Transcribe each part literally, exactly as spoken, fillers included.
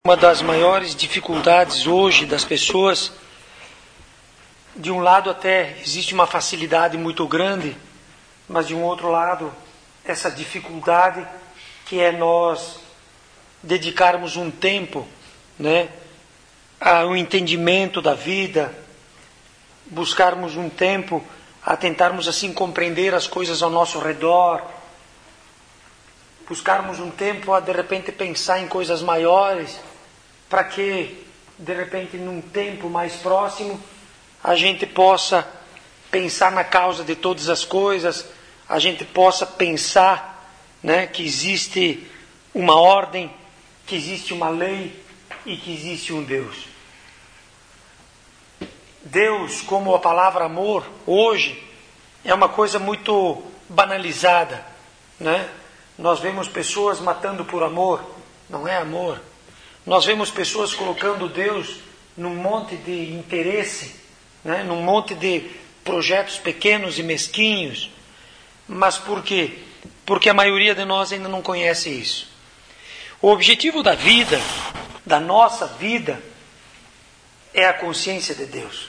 Uma das maiores dificuldades hoje das pessoas, de um lado até existe uma facilidade muito grande, mas de um outro lado, essa dificuldade que é nós dedicarmos um tempo, né, ao entendimento da vida, buscarmos um tempo a tentarmos assim compreender as coisas ao nosso redor, buscarmos um tempo a de repente pensar em coisas maiores, para que de repente num tempo mais próximo a gente possa pensar na causa de todas as coisas, a gente possa pensar, né, que existe uma ordem, que existe uma lei e que existe um Deus. Deus, como a palavra amor, hoje é uma coisa muito banalizada, né? Nós vemos pessoas matando por amor, não é amor. Nós vemos pessoas colocando Deus num monte de interesse, né? Num monte de projetos pequenos e mesquinhos. Mas por quê? Porque a maioria de nós ainda não conhece isso. O objetivo da vida, da nossa vida, é a consciência de Deus.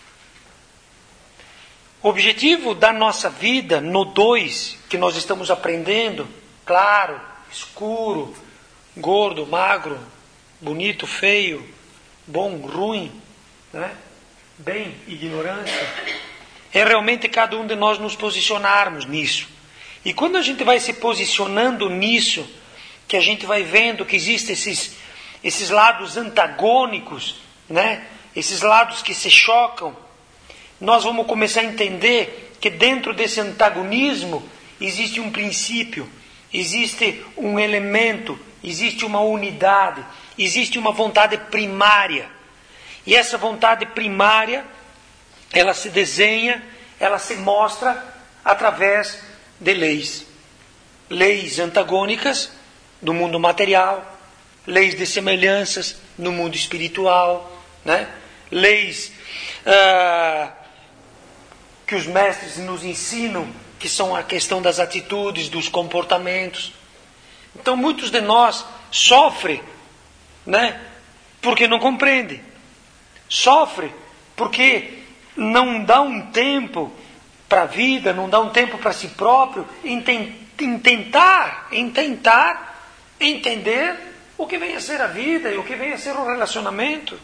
O objetivo da nossa vida, no dois, que nós estamos aprendendo, claro, escuro, gordo, magro, bonito, feio, bom, ruim, né? Bem, ignorância, é realmente cada um de nós nos posicionarmos nisso. E quando a gente vai se posicionando nisso, que a gente vai vendo que existem esses, esses lados antagônicos, né? Esses lados que se chocam, nós vamos começar a entender que dentro desse antagonismo existe um princípio, existe um elemento, existe uma unidade, existe uma vontade primária. E essa vontade primária, ela se desenha, ela se mostra através de leis. Leis antagônicas do mundo material, leis de semelhanças no mundo espiritual, né? Leis ah, que os mestres nos ensinam, que são a questão das atitudes, dos comportamentos. Então muitos de nós sofrem, né, porque não compreendem. Sofrem porque não dá um tempo para a vida, não dá um tempo para si próprio, em, ten, em tentar, em tentar entender o que vem a ser a vida e o que vem a ser o relacionamento.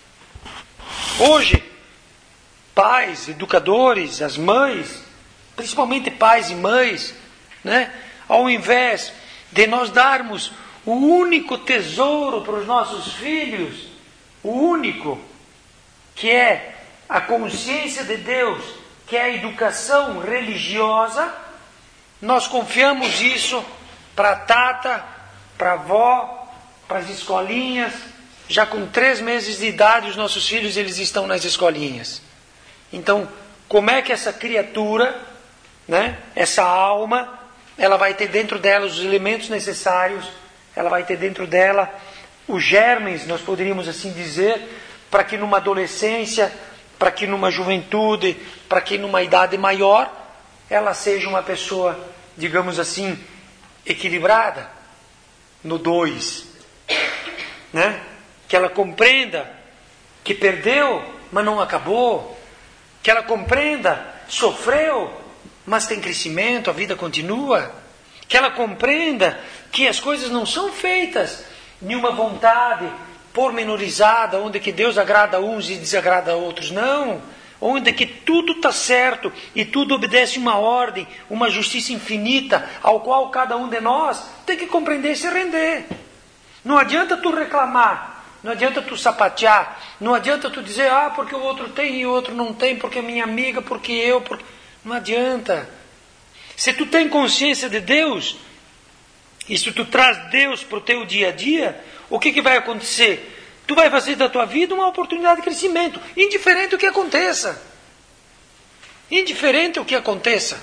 Hoje, pais, educadores, as mães, principalmente pais e mães, né, ao invés de nós darmos o único tesouro para os nossos filhos, o único, que é a consciência de Deus, que é a educação religiosa, nós confiamos isso para a tata, para a avó, para as escolinhas. Já com três meses de idade, os nossos filhos eles estão nas escolinhas. Então, como é que essa criatura, né, essa alma, ela vai ter dentro dela os elementos necessários, ela vai ter dentro dela os germes, nós poderíamos assim dizer, para que numa adolescência, para que numa juventude, para que numa idade maior, ela seja uma pessoa, digamos assim, equilibrada no dois, né? Que ela compreenda que perdeu, mas não acabou, que ela compreenda, sofreu, mas tem crescimento, a vida continua, que ela compreenda que as coisas não são feitas de uma vontade pormenorizada, onde que Deus agrada a uns e desagrada a outros, não, onde que tudo está certo e tudo obedece uma ordem, uma justiça infinita, ao qual cada um de nós tem que compreender e se render. Não adianta tu reclamar, não adianta tu sapatear, não adianta tu dizer, ah, porque o outro tem e o outro não tem, porque é minha amiga, porque eu, porque... Não adianta. Se tu tem consciência de Deus, e se tu traz Deus para o teu dia a dia, o que, que vai acontecer? Tu vai fazer da tua vida uma oportunidade de crescimento, indiferente o que aconteça. Indiferente o que aconteça.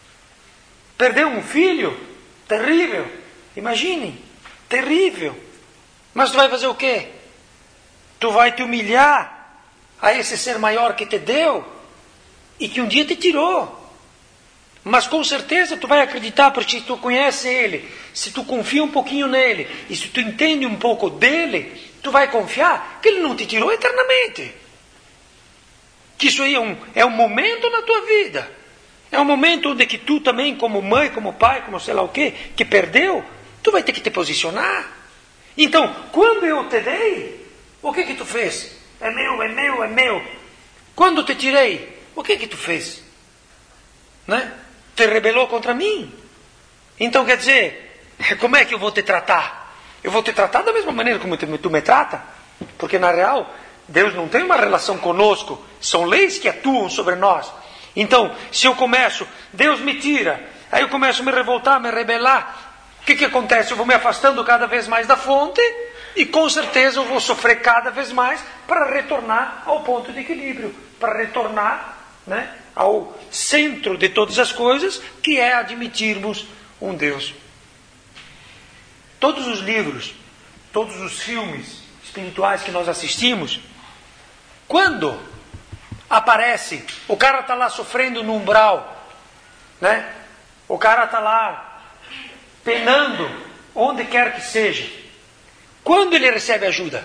Perdeu um filho? Terrível. Imagine, terrível. Mas tu vai fazer o quê? Tu vai te humilhar a esse ser maior que te deu e que um dia te tirou. Mas com certeza tu vai acreditar, porque se tu conhece Ele, se tu confia um pouquinho nele, e se tu entende um pouco dele, tu vai confiar que Ele não te tirou eternamente. Que isso aí é um, é um momento na tua vida. É um momento onde que tu também, como mãe, como pai, como sei lá o quê, que perdeu, tu vai ter que te posicionar. Então, quando eu te dei, o que que tu fez? É meu, é meu, é meu. Quando te tirei, o que que tu fez? Né? Te rebelou contra mim. Então, quer dizer, como é que eu vou te tratar? Eu vou te tratar da mesma maneira como tu me trata? Porque, na real, Deus não tem uma relação conosco. São leis que atuam sobre nós. Então, se eu começo, Deus me tira, aí eu começo a me revoltar, me rebelar, o que que acontece? Eu vou me afastando cada vez mais da fonte e com certeza eu vou sofrer cada vez mais para retornar ao ponto de equilíbrio, para retornar, né, ao centro de todas as coisas, que é admitirmos um Deus. Todos os livros, todos os filmes espirituais que nós assistimos, quando aparece, o cara está lá sofrendo no umbral, né? O cara está lá penando, onde quer que seja. Quando ele recebe ajuda?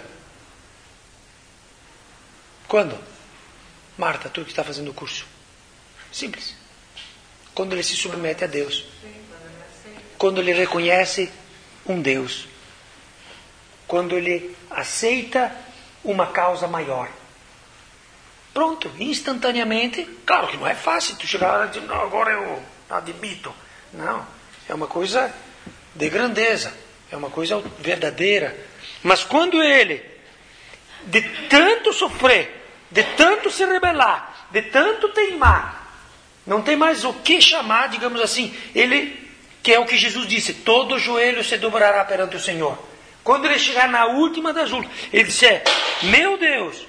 Quando? Marta, tu que está fazendo o curso. Simples. Quando ele se submete a Deus. Quando ele reconhece um Deus. Quando ele aceita uma causa maior. Pronto, instantaneamente. Claro que não é fácil tu chegar lá e dizer, não, agora eu admito. Não, é uma coisa de grandeza, é uma coisa verdadeira. Mas quando ele, de tanto sofrer, de tanto se rebelar, de tanto teimar, não tem mais o que chamar, digamos assim, ele, que é o que Jesus disse, todo joelho se dobrará perante o Senhor. Quando ele chegar na última das últimas, ele disser, meu Deus,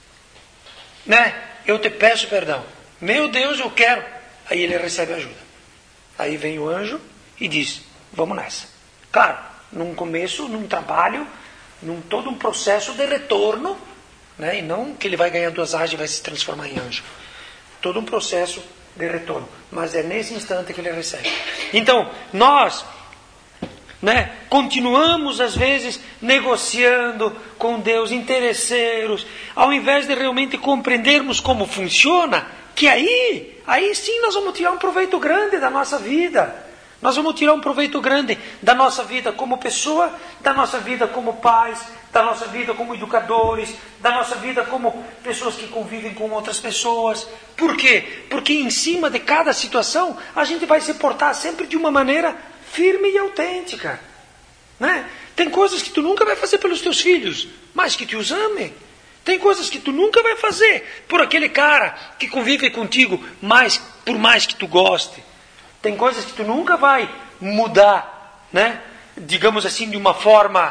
né? Eu te peço perdão. Meu Deus, eu quero. Aí ele recebe ajuda. Aí vem o anjo e diz, vamos nessa. Claro, num começo, num trabalho, num todo um processo de retorno, né? E não que ele vai ganhar duas asas e vai se transformar em anjo. Todo um processo de retorno. Mas é nesse instante que ele recebe. Então, nós, né, continuamos às vezes negociando com Deus, interesseiros, ao invés de realmente compreendermos como funciona, que aí, aí sim nós vamos tirar um proveito grande da nossa vida. Nós vamos tirar um proveito grande da nossa vida como pessoa, da nossa vida como pais, da nossa vida como educadores, da nossa vida como pessoas que convivem com outras pessoas. Por quê? Porque em cima de cada situação a gente vai se portar sempre de uma maneira firme e autêntica, né? Tem coisas que tu nunca vai fazer pelos teus filhos, mas que te os ame. Tem coisas que tu nunca vai fazer por aquele cara que convive contigo, mais, por mais que tu goste. Tem coisas que tu nunca vai mudar, né? Digamos assim, de uma forma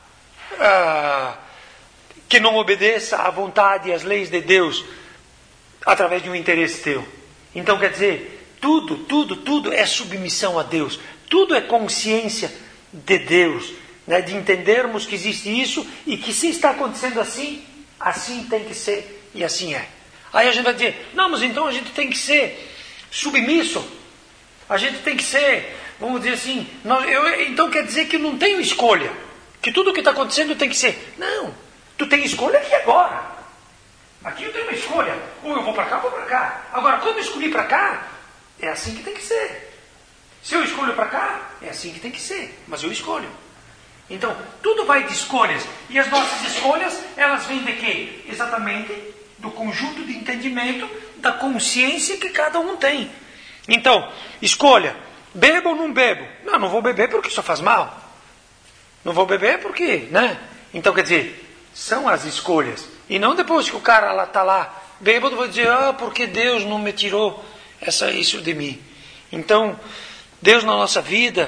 ah, que não obedeça à vontade e às leis de Deus através de um interesse teu. Então, quer dizer, tudo, tudo, tudo é submissão a Deus. Tudo é consciência de Deus, né? De entendermos que existe isso e que se está acontecendo assim, assim tem que ser e assim é. Aí a gente vai dizer, não, mas então a gente tem que ser submisso, a gente tem que ser, vamos dizer assim, nós, eu, então quer dizer que não tenho escolha, que tudo o que está acontecendo tem que ser. Não, tu tem escolha aqui agora. Aqui eu tenho uma escolha, ou eu vou para cá ou vou para cá. Agora, quando eu escolhi para cá, é assim que tem que ser. Se eu escolho para cá, é assim que tem que ser. Mas eu escolho. Então, tudo vai de escolhas. E as nossas escolhas, elas vêm de quê? Exatamente do conjunto de entendimento, da consciência que cada um tem. Então, escolha. Bebo ou não bebo? Não, não vou beber porque isso faz mal. Não vou beber porque, né? Então, quer dizer, são as escolhas. E não depois que o cara está lá, bêbado, vai dizer, ah, porque Deus não me tirou essa, isso de mim. Então, Deus na nossa vida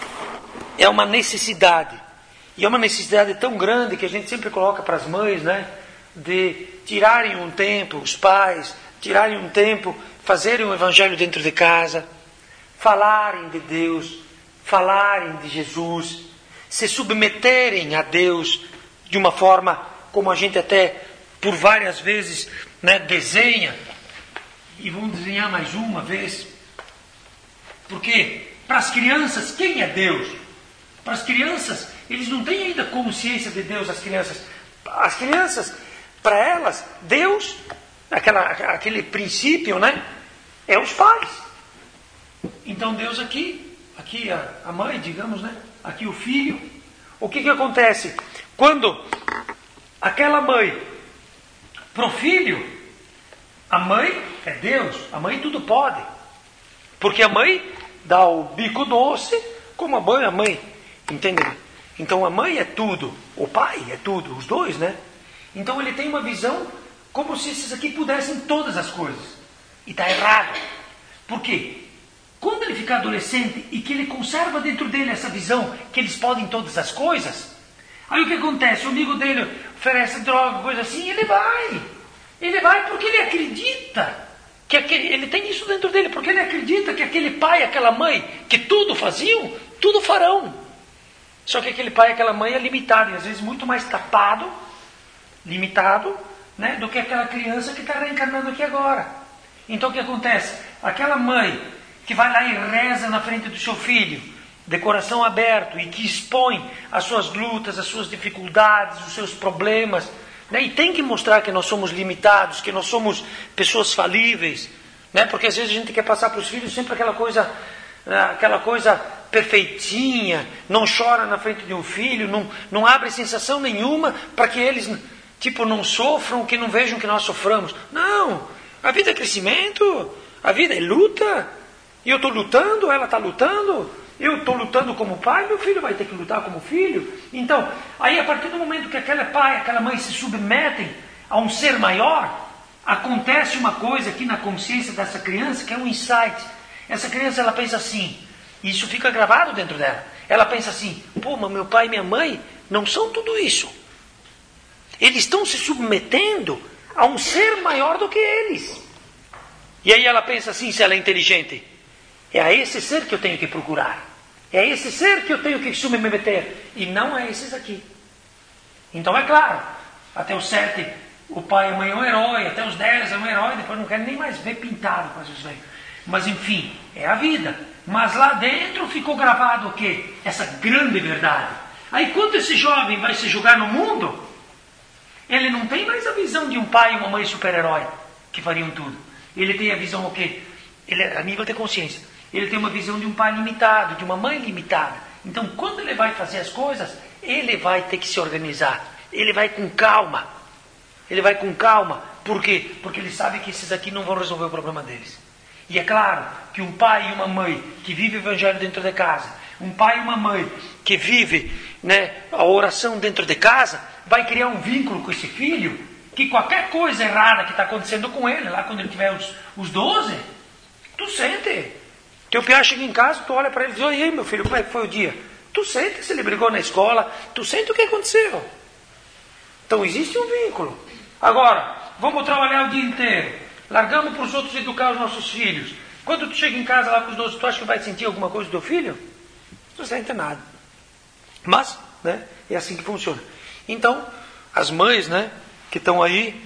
é uma necessidade. E é uma necessidade tão grande que a gente sempre coloca para as mães, né? De tirarem um tempo, os pais, tirarem um tempo, fazerem um evangelho dentro de casa, falarem de Deus, falarem de Jesus, se submeterem a Deus de uma forma como a gente até por várias vezes, né, desenha. E vamos desenhar mais uma vez. Porque para as crianças, quem é Deus? Para as crianças, eles não têm ainda consciência de Deus, as crianças. As crianças, para elas, Deus, aquela, aquele princípio, né, é os pais. Então Deus aqui, aqui a, a mãe, digamos, né, aqui o filho. O que que acontece? Quando aquela mãe, pro filho, a mãe é Deus, a mãe tudo pode. Porque a mãe dá o bico doce, como a mãe, a mãe, entende? Então a mãe é tudo, o pai é tudo, os dois, né? Então ele tem uma visão como se esses aqui pudessem todas as coisas. E está errado. Por quê? Quando ele fica adolescente e que ele conserva dentro dele essa visão que eles podem todas as coisas, aí o que acontece? O amigo dele oferece droga, coisa assim, ele vai. Ele vai porque ele acredita que aquele, ele tem isso dentro dele, porque ele acredita que aquele pai e aquela mãe que tudo faziam, tudo farão. Só que aquele pai e aquela mãe é limitado, e às vezes muito mais tapado, limitado, né, do que aquela criança que está reencarnando aqui agora. Então o que acontece? Aquela mãe que vai lá e reza na frente do seu filho, de coração aberto, e que expõe as suas lutas, as suas dificuldades, os seus problemas, né, e tem que mostrar que nós somos limitados, que nós somos pessoas falíveis, né, porque às vezes a gente quer passar para os filhos sempre aquela coisa, aquela coisa perfeitinha, não chora na frente de um filho, não, não abre sensação nenhuma para que eles tipo não sofram, que não vejam que nós soframos. Não, a vida é crescimento, a vida é luta, e eu estou lutando, ela está lutando, eu estou lutando como pai, meu filho vai ter que lutar como filho. Então, aí a partir do momento que aquele pai, aquela mãe se submetem a um ser maior, acontece uma coisa aqui na consciência dessa criança que é um insight. Essa criança, ela pensa assim, e isso fica gravado dentro dela. Ela pensa assim, pô, mas meu pai e minha mãe não são tudo isso. Eles estão se submetendo a um ser maior do que eles. E aí ela pensa assim, se ela é inteligente, é a esse ser que eu tenho que procurar. É a esse ser que eu tenho que submeter. E não a esses aqui. Então é claro, até os sete, o pai e a mãe é um herói, até os dez é um herói, depois não quero nem mais ver pintado quase os velhos. Mas enfim, é a vida. Mas lá dentro ficou gravado o quê? Essa grande verdade. Aí quando esse jovem vai se julgar no mundo, ele não tem mais a visão de um pai e uma mãe super-herói que fariam tudo. Ele tem a visão o quê? Ele, a nível de consciência. Ele tem uma visão de um pai limitado, de uma mãe limitada. Então quando ele vai fazer as coisas, ele vai ter que se organizar. Ele vai com calma. Ele vai com calma. Por quê? Porque ele sabe que esses aqui não vão resolver o problema deles. E é claro que um pai e uma mãe que vive o evangelho dentro de casa, um pai e uma mãe que vive, né, a oração dentro de casa, vai criar um vínculo com esse filho, que qualquer coisa errada que está acontecendo com ele, lá quando ele tiver os, os doze, tu sente. Teu piá chega em casa, tu olha para ele e diz, e aí meu filho, como é que foi o dia? Tu sente se ele brigou na escola, tu sente o que aconteceu. Então existe um vínculo. Agora, vamos trabalhar o dia inteiro. Largamos para os outros educar os nossos filhos. Quando tu chega em casa lá com os doze, tu acha que vai sentir alguma coisa do teu filho? Não sente nada. Mas, né, é assim que funciona. Então, as mães, né, que estão aí,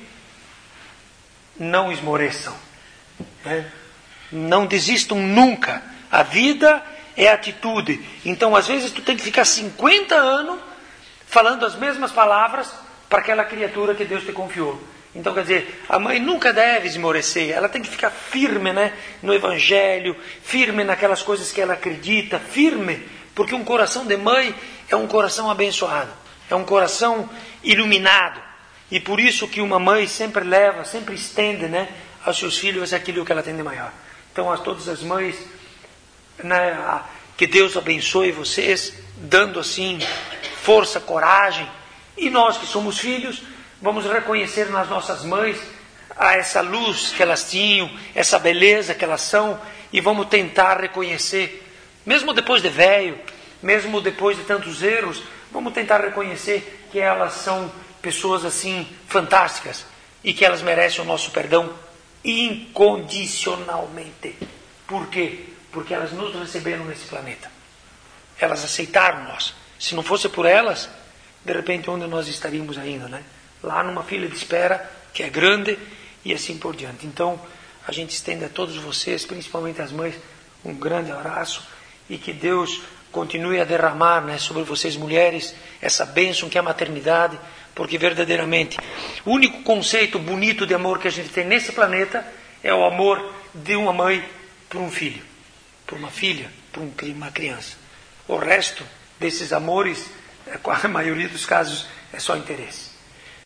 não esmoreçam. Né? Não desistam nunca. A vida é atitude. Então, às vezes, tu tem que ficar cinquenta anos falando as mesmas palavras para aquela criatura que Deus te confiou. Então, quer dizer, a mãe nunca deve esmorecer, ela tem que ficar firme, né, no Evangelho, firme naquelas coisas que ela acredita, firme, porque um coração de mãe é um coração abençoado, é um coração iluminado, e por isso que uma mãe sempre leva, sempre estende, né, aos seus filhos aquilo que ela tem de maior. Então, a todas as mães, né, que Deus abençoe vocês, dando assim força, coragem, e nós que somos filhos, vamos reconhecer nas nossas mães a essa luz que elas tinham, essa beleza que elas são, e vamos tentar reconhecer, mesmo depois de velho, mesmo depois de tantos erros, vamos tentar reconhecer que elas são pessoas assim fantásticas e que elas merecem o nosso perdão incondicionalmente. Por quê? Porque elas nos receberam nesse planeta. Elas aceitaram nós. Se não fosse por elas, de repente onde nós estaríamos ainda, né? Lá numa fila de espera que é grande e assim por diante. Então, a gente estende a todos vocês, principalmente as mães, um grande abraço e que Deus continue a derramar, né, sobre vocês mulheres essa bênção que é a maternidade, porque verdadeiramente o único conceito bonito de amor que a gente tem nesse planeta é o amor de uma mãe por um filho, por uma filha, por uma criança. O resto desses amores, a maioria dos casos, é só interesse.